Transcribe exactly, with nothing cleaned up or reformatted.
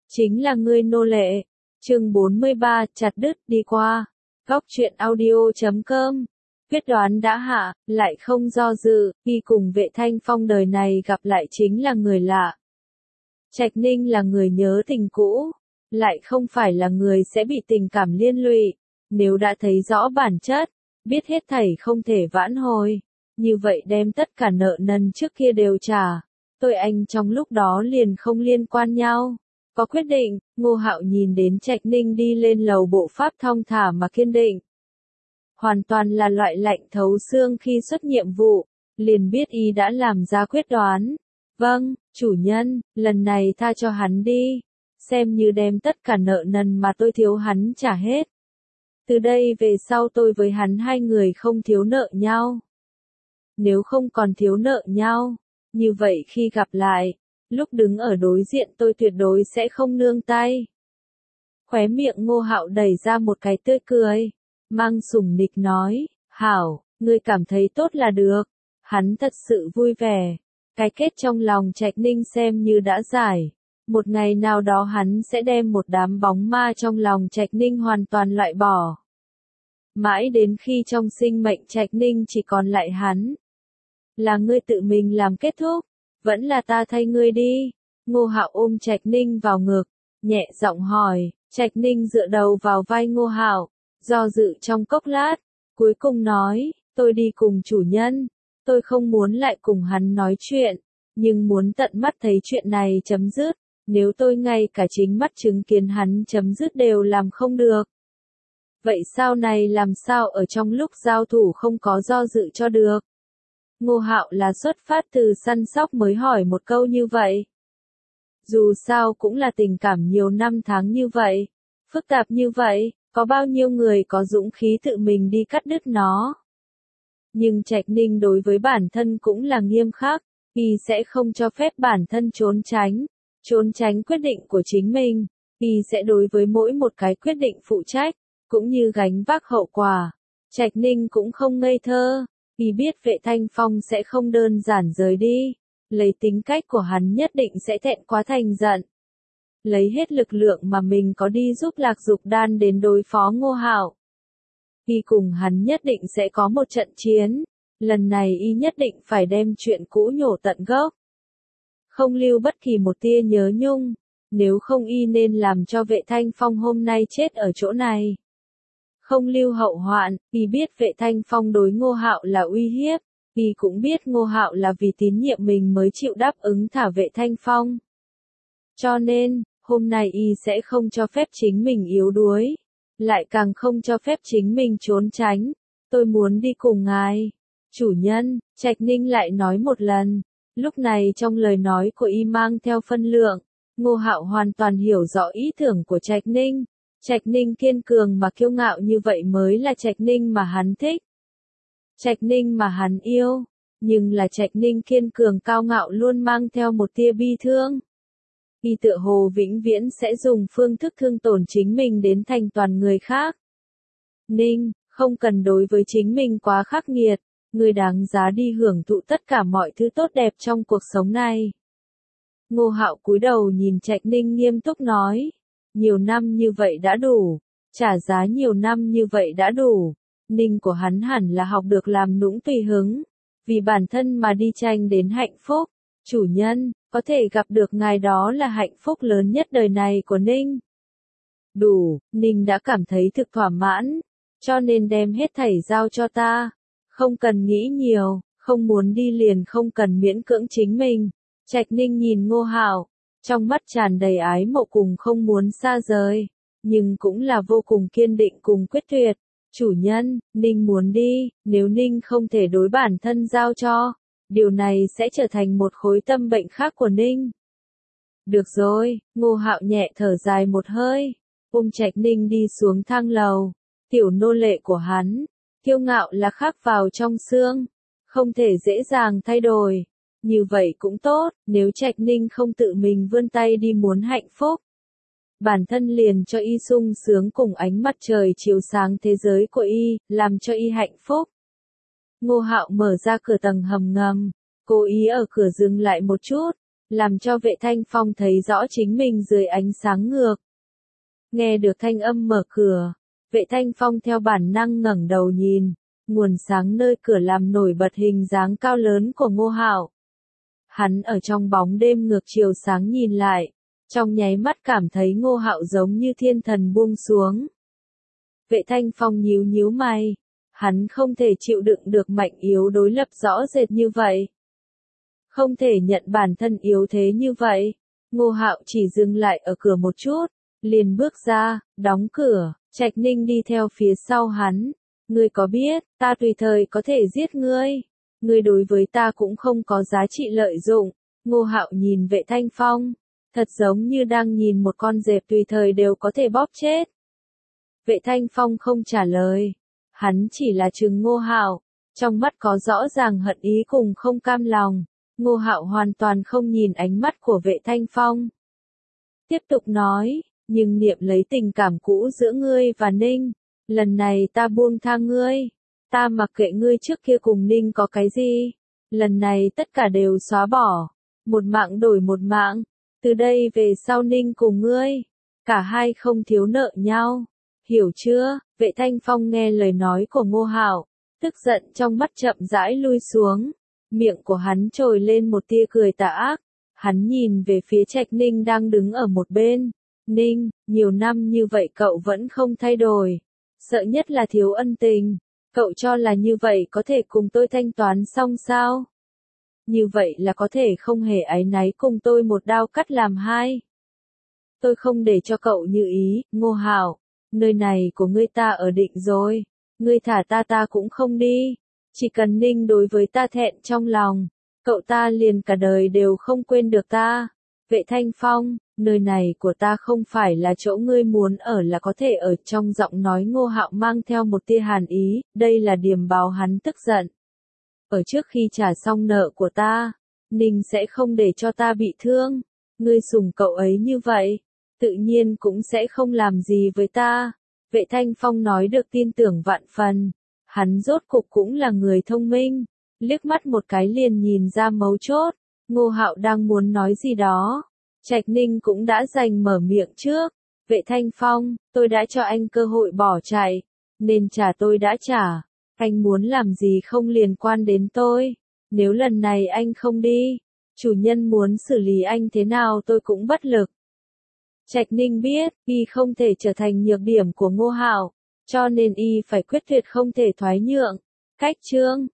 chính là ngươi nô lệ. Chương bốn mươi ba, chặt đứt đi qua. Góc truyện audio chấm com. Quyết đoán đã hạ, lại không do dự, khi cùng Vệ Thanh Phong đời này gặp lại chính là người lạ. Trạch Ninh là người nhớ tình cũ, lại không phải là người sẽ bị tình cảm liên lụy. Nếu đã thấy rõ bản chất, biết hết thảy không thể vãn hồi, như vậy đem tất cả nợ nần trước kia đều trả. Tôi anh trong lúc đó liền không liên quan nhau. Có quyết định, Ngô Hạo nhìn đến Trạch Ninh đi lên lầu, bộ pháp thong thả mà kiên định. Hoàn toàn là loại lạnh thấu xương khi xuất nhiệm vụ, liền biết y đã làm ra quyết đoán. Vâng, chủ nhân, lần này tha cho hắn đi, xem như đem tất cả nợ nần mà tôi thiếu hắn trả hết. Từ đây về sau tôi với hắn hai người không thiếu nợ nhau. Nếu không còn thiếu nợ nhau, như vậy khi gặp lại, lúc đứng ở đối diện tôi tuyệt đối sẽ không nương tay. Khóe miệng Ngô Hạo đẩy ra một cái tươi cười, mang sủng nịch nói, hảo, ngươi cảm thấy tốt là được. Hắn thật sự vui vẻ, cái kết trong lòng Trạch Ninh xem như đã giải. Một ngày nào đó hắn sẽ đem một đám bóng ma trong lòng Trạch Ninh hoàn toàn loại bỏ. Mãi đến khi trong sinh mệnh Trạch Ninh chỉ còn lại hắn. Là ngươi tự mình làm kết thúc, vẫn là ta thay ngươi đi. Ngô Hạo ôm Trạch Ninh vào ngực, nhẹ giọng hỏi. Trạch Ninh dựa đầu vào vai Ngô Hạo, do dự trong cốc lát, cuối cùng nói, tôi đi cùng chủ nhân, tôi không muốn lại cùng hắn nói chuyện, nhưng muốn tận mắt thấy chuyện này chấm dứt, nếu tôi ngay cả chính mắt chứng kiến hắn chấm dứt đều làm không được. Vậy sau này làm sao ở trong lúc giao thủ không có do dự cho được? Ngô Hạo là xuất phát từ săn sóc mới hỏi một câu như vậy. Dù sao cũng là tình cảm nhiều năm tháng như vậy, phức tạp như vậy, có bao nhiêu người có dũng khí tự mình đi cắt đứt nó. Nhưng Trạch Ninh đối với bản thân cũng là nghiêm khắc, y sẽ không cho phép bản thân trốn tránh, trốn tránh quyết định của chính mình, y sẽ đối với mỗi một cái quyết định phụ trách, cũng như gánh vác hậu quả. Trạch Ninh cũng không ngây thơ, y biết Vệ Thanh Phong sẽ không đơn giản rời đi, lấy tính cách của hắn nhất định sẽ thẹn quá thành giận. Lấy hết lực lượng mà mình có đi giúp Lạc Dục Đan đến đối phó Ngô Hạo. Y cùng hắn nhất định sẽ có một trận chiến, lần này y nhất định phải đem chuyện cũ nhổ tận gốc. Không lưu bất kỳ một tia nhớ nhung, nếu không y nên làm cho Vệ Thanh Phong hôm nay chết ở chỗ này. Không lưu hậu hoạn, y biết Vệ Thanh Phong đối Ngô Hạo là uy hiếp, y cũng biết Ngô Hạo là vì tín nhiệm mình mới chịu đáp ứng thả Vệ Thanh Phong. Cho nên, hôm nay y sẽ không cho phép chính mình yếu đuối, lại càng không cho phép chính mình trốn tránh. Tôi muốn đi cùng ngài. Chủ nhân, Trạch Ninh lại nói một lần. Lúc này trong lời nói của y mang theo phân lượng, Ngô Hạo hoàn toàn hiểu rõ ý tưởng của Trạch Ninh. Trạch Ninh kiên cường mà kiêu ngạo như vậy mới là Trạch Ninh mà hắn thích. Trạch Ninh mà hắn yêu, nhưng là Trạch Ninh kiên cường cao ngạo luôn mang theo một tia bi thương. Y tựa hồ vĩnh viễn sẽ dùng phương thức thương tổn chính mình đến thành toàn người khác. Ninh, không cần đối với chính mình quá khắc nghiệt, người đáng giá đi hưởng thụ tất cả mọi thứ tốt đẹp trong cuộc sống này. Ngô Hạo cúi đầu nhìn Trạch Ninh nghiêm túc nói, nhiều năm như vậy đã đủ, trả giá nhiều năm như vậy đã đủ. Ninh của hắn hẳn là học được làm nũng tùy hứng, vì bản thân mà đi tranh đến hạnh phúc. Chủ nhân, có thể gặp được ngài đó là hạnh phúc lớn nhất đời này của Ninh. Đủ, Ninh đã cảm thấy thực thỏa mãn, cho nên đem hết thảy giao cho ta. Không cần nghĩ nhiều, không muốn đi liền không cần miễn cưỡng chính mình. Trạch Ninh nhìn Ngô Hạo, trong mắt tràn đầy ái mộ cùng không muốn xa rời, nhưng cũng là vô cùng kiên định cùng quyết tuyệt. Chủ nhân, Ninh muốn đi, nếu Ninh không thể đối bản thân giao cho, điều này sẽ trở thành một khối tâm bệnh khác của Ninh. Được rồi, Ngô Hạo nhẹ thở dài một hơi, ôm Trạch Ninh đi xuống thang lầu. Tiểu nô lệ của hắn, kiêu ngạo là khắc vào trong xương, không thể dễ dàng thay đổi. Như vậy cũng tốt, nếu Trạch Ninh không tự mình vươn tay đi muốn hạnh phúc. Bản thân liền cho y sung sướng cùng ánh mặt trời chiếu sáng thế giới của y, làm cho y hạnh phúc. Ngô Hạo mở ra cửa tầng hầm ngầm, cố ý ở cửa dừng lại một chút, làm cho Vệ Thanh Phong thấy rõ chính mình dưới ánh sáng ngược. Nghe được thanh âm mở cửa, Vệ Thanh Phong theo bản năng ngẩng đầu nhìn, nguồn sáng nơi cửa làm nổi bật hình dáng cao lớn của Ngô Hạo. Hắn ở trong bóng đêm ngược chiều sáng nhìn lại, trong nháy mắt cảm thấy Ngô Hạo giống như thiên thần buông xuống. Vệ Thanh Phong nhíu nhíu mày, hắn không thể chịu đựng được mạnh yếu đối lập rõ rệt như vậy. Không thể nhận bản thân yếu thế như vậy. Ngô Hạo chỉ dừng lại ở cửa một chút, liền bước ra, đóng cửa. Trạch Ninh đi theo phía sau hắn. Ngươi có biết, ta tùy thời có thể giết ngươi. Ngươi đối với ta cũng không có giá trị lợi dụng. Ngô Hạo nhìn Vệ Thanh Phong, thật giống như đang nhìn một con dẹp tùy thời đều có thể bóp chết. Vệ Thanh Phong không trả lời. Hắn chỉ là trừng Ngô Hạo, trong mắt có rõ ràng hận ý cùng không cam lòng. Ngô Hạo hoàn toàn không nhìn ánh mắt của Vệ Thanh Phong. Tiếp tục nói, nhưng niệm lấy tình cảm cũ giữa ngươi và Ninh, lần này ta buông tha ngươi, ta mặc kệ ngươi trước kia cùng Ninh có cái gì, lần này tất cả đều xóa bỏ, một mạng đổi một mạng, từ đây về sau Ninh cùng ngươi, cả hai không thiếu nợ nhau, hiểu chưa? Vệ Thanh Phong nghe lời nói của Ngô Hạo, tức giận trong mắt chậm rãi lui xuống. Miệng của hắn trồi lên một tia cười tà ác, hắn nhìn về phía Trạch Ninh đang đứng ở một bên. Ninh, nhiều năm như vậy cậu vẫn không thay đổi, sợ nhất là thiếu ân tình, cậu cho là như vậy có thể cùng tôi thanh toán xong sao? Như vậy là có thể không hề áy náy cùng tôi một đao cắt làm hai. Tôi không để cho cậu như ý, Ngô Hạo, nơi này của ngươi ta ở định rồi, ngươi thả ta ta cũng không đi. Chỉ cần Ninh đối với ta thẹn trong lòng, cậu ta liền cả đời đều không quên được ta. Vệ Thanh Phong, nơi này của ta không phải là chỗ ngươi muốn ở là có thể ở. Trong giọng nói Ngô Hạo mang theo một tia hàn ý, đây là điềm báo hắn tức giận. Ở trước khi trả xong nợ của ta, Ninh sẽ không để cho ta bị thương. Ngươi sủng cậu ấy như vậy, tự nhiên cũng sẽ không làm gì với ta. Vệ Thanh Phong nói được tin tưởng vạn phần. Hắn rốt cục cũng là người thông minh, liếc mắt một cái liền nhìn ra mấu chốt. Ngô Hạo đang muốn nói gì đó, Trạch Ninh cũng đã giành mở miệng trước. Vệ Thanh Phong, tôi đã cho anh cơ hội bỏ chạy, nên trả tôi đã trả. Anh muốn làm gì không liên quan đến tôi. Nếu lần này anh không đi, chủ nhân muốn xử lý anh thế nào tôi cũng bất lực. Trạch Ninh biết, y không thể trở thành nhược điểm của Ngô Hạo, cho nên y phải quyết tuyệt không thể thoái nhượng. Cách chương